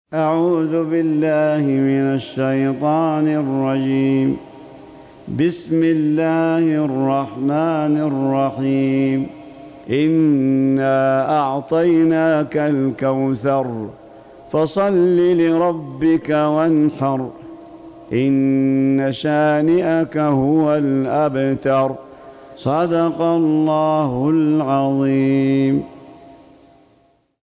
أعوذ بالله من الشيطان الرجيم. بسم الله الرحمن الرحيم. إنا أعطيناك الكوثر فصل لربك وانحر إن شانئك هو الأبتر. صدق الله العظيم.